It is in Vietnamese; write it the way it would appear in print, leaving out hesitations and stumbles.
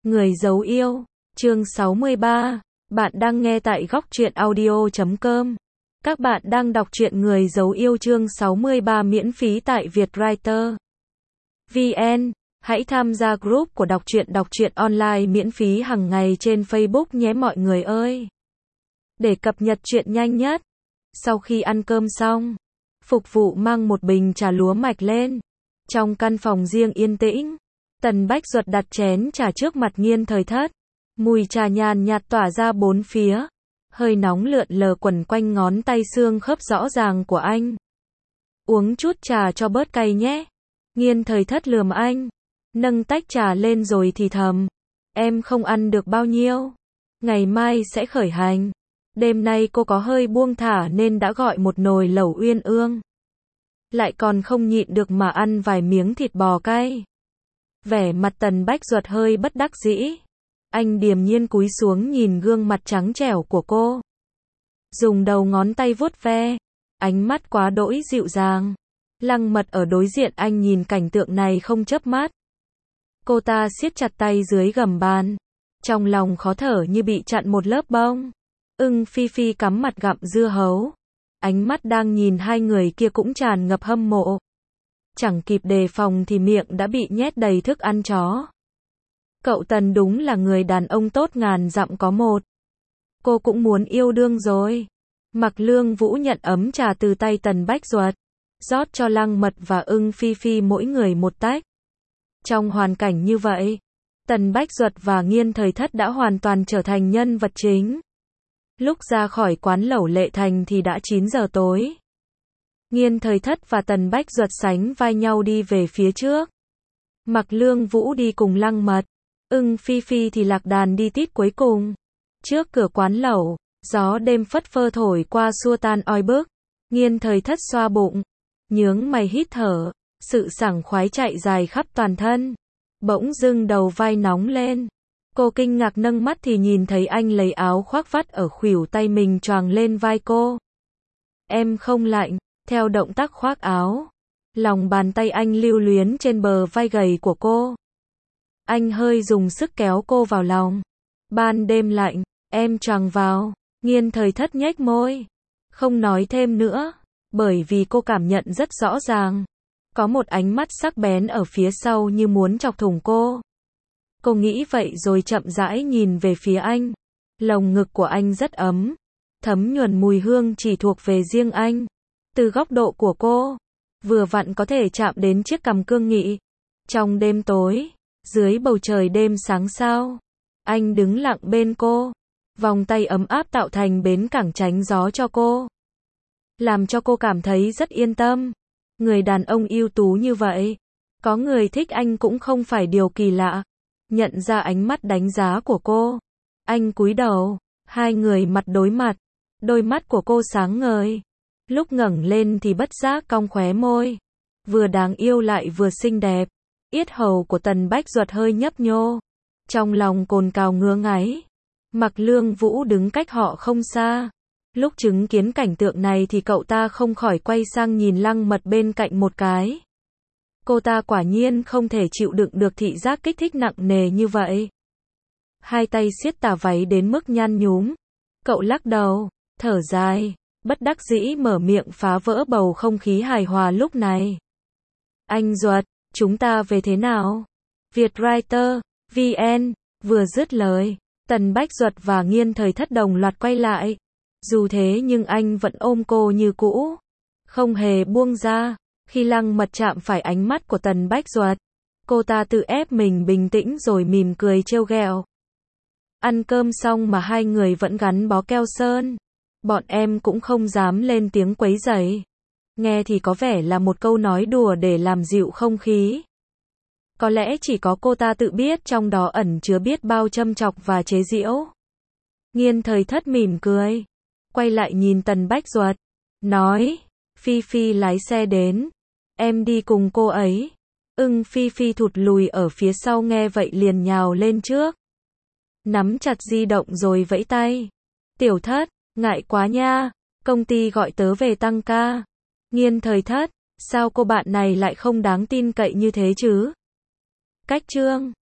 Người giấu yêu, chương 63. Bạn đang nghe tại góc truyện audio.com. Các bạn đang đọc truyện Người giấu yêu chương 63 miễn phí tại Vietwriter VN. Hãy tham gia group của đọc truyện online miễn phí hàng ngày trên Facebook nhé mọi người ơi. Để cập nhật truyện nhanh nhất. Sau khi ăn cơm xong, phục vụ mang một bình trà lúa mạch lên. Trong căn phòng riêng yên tĩnh, Tần Bách Duật đặt chén trà trước mặt Nghiên Thời Thất. Mùi trà nhàn nhạt tỏa ra bốn phía. Hơi nóng lượn lờ quẩn quanh ngón tay xương khớp rõ ràng của anh. Uống chút trà cho bớt cay nhé. Nghiên Thời Thất lườm anh. Nâng tách trà lên rồi thì thầm. Em không ăn được bao nhiêu. Ngày mai sẽ khởi hành. Đêm nay cô có hơi buông thả nên đã gọi một nồi lẩu uyên ương. Lại còn không nhịn được mà ăn vài miếng thịt bò cay. Vẻ mặt Tần Bách Duật hơi bất đắc dĩ. Anh điềm nhiên cúi xuống nhìn gương mặt trắng trẻo của cô. Dùng đầu ngón tay vuốt ve. Ánh mắt quá đỗi dịu dàng. Lăng Mật ở đối diện anh nhìn cảnh tượng này không chớp mắt. Cô ta siết chặt tay dưới gầm bàn. Trong lòng khó thở như bị chặn một lớp bông. Phi Phi cắm mặt gặm dưa hấu. Ánh mắt đang nhìn hai người kia cũng tràn ngập hâm mộ. Chẳng kịp đề phòng thì miệng đã bị nhét đầy thức ăn chó. Cậu Tần đúng là người đàn ông tốt ngàn dặm có một. Cô cũng muốn yêu đương rồi. Mạc Lương Vũ nhận ấm trà từ tay Tần Bách Duật. Rót cho Lăng Mật và Phi Phi mỗi người một tách. Trong hoàn cảnh như vậy, Tần Bách Duật và Nghiên Thời Thất đã hoàn toàn trở thành nhân vật chính. Lúc ra khỏi quán lẩu Lệ Thành thì đã 9 giờ tối. Nghiên Thời Thất và Tần Bách Duật sánh vai nhau đi về phía trước. Mạc Lương Vũ đi cùng Lăng Mật. Phi Phi thì lạc đàn đi tít cuối cùng. Trước cửa quán lẩu, gió đêm phất phơ thổi qua xua tan oi bức. Nghiên Thời Thất xoa bụng, nhướng mày hít thở, sự sảng khoái chạy dài khắp toàn thân. Bỗng dưng đầu vai nóng lên. Cô kinh ngạc nâng mắt thì nhìn thấy anh lấy áo khoác vắt ở khuỷu tay mình choàng lên vai cô. Em không lạnh, theo động tác khoác áo. Lòng bàn tay anh lưu luyến trên bờ vai gầy của cô. Anh hơi dùng sức kéo cô vào lòng. Ban đêm lạnh, em choàng vào. Nghiên Thời Thất nhếch môi. Không nói thêm nữa, bởi vì cô cảm nhận rất rõ ràng. Có một ánh mắt sắc bén ở phía sau như muốn chọc thủng cô. Cô nghĩ vậy rồi chậm rãi nhìn về phía anh. Lồng ngực của anh rất ấm. Thấm nhuần mùi hương chỉ thuộc về riêng anh. Từ góc độ của cô, vừa vặn có thể chạm đến chiếc cằm cương nghị. Trong đêm tối, dưới bầu trời đêm sáng sao, anh đứng lặng bên cô. Vòng tay ấm áp tạo thành bến cảng tránh gió cho cô. Làm cho cô cảm thấy rất yên tâm. Người đàn ông ưu tú như vậy. Có người thích anh cũng không phải điều kỳ lạ. Nhận ra ánh mắt đánh giá của cô. Anh cúi đầu. Hai người mặt đối mặt. Đôi mắt của cô sáng ngời. Lúc ngẩng lên thì bất giác cong khóe môi. Vừa đáng yêu lại vừa xinh đẹp. Yết hầu của Tần Bách Duật hơi nhấp nhô. Trong lòng cồn cào ngứa ngáy. Mạc Lương Vũ đứng cách họ không xa. Lúc chứng kiến cảnh tượng này thì cậu ta không khỏi quay sang nhìn Lăng Mật bên cạnh một cái. Cô ta quả nhiên không thể chịu đựng được thị giác kích thích nặng nề như vậy. Hai tay siết tà váy đến mức nhăn nhúm. Cậu lắc đầu, thở dài, bất đắc dĩ mở miệng phá vỡ bầu không khí hài hòa lúc này. Anh Duật, chúng ta về thế nào? Vietwriter VN. Vừa dứt lời, Tần Bách Duật và Nghiên Thời Thất đồng loạt quay lại. Dù thế nhưng anh vẫn ôm cô như cũ. Không hề buông ra. Khi Lăng Mật chạm phải ánh mắt của Tần Bách Duật, cô ta tự ép mình bình tĩnh rồi mỉm cười trêu ghẹo. Ăn cơm xong mà hai người vẫn gắn bó keo sơn. Bọn em cũng không dám lên tiếng quấy rầy. Nghe thì có vẻ là một câu nói đùa để làm dịu không khí. Có lẽ chỉ có cô ta tự biết trong đó ẩn chứa biết bao châm chọc và chế giễu. Nghiên Thời Thất mỉm cười. Quay lại nhìn Tần Bách Duật. Nói. Phi Phi lái xe đến. Em đi cùng cô ấy. Phi Phi thụt lùi ở phía sau nghe vậy liền nhào lên trước. Nắm chặt di động rồi vẫy tay. Tiểu Thất, ngại quá nha. Công ty gọi tớ về tăng ca. Nghiên Thời Thất, sao cô bạn này lại không đáng tin cậy như thế chứ? Cách chương.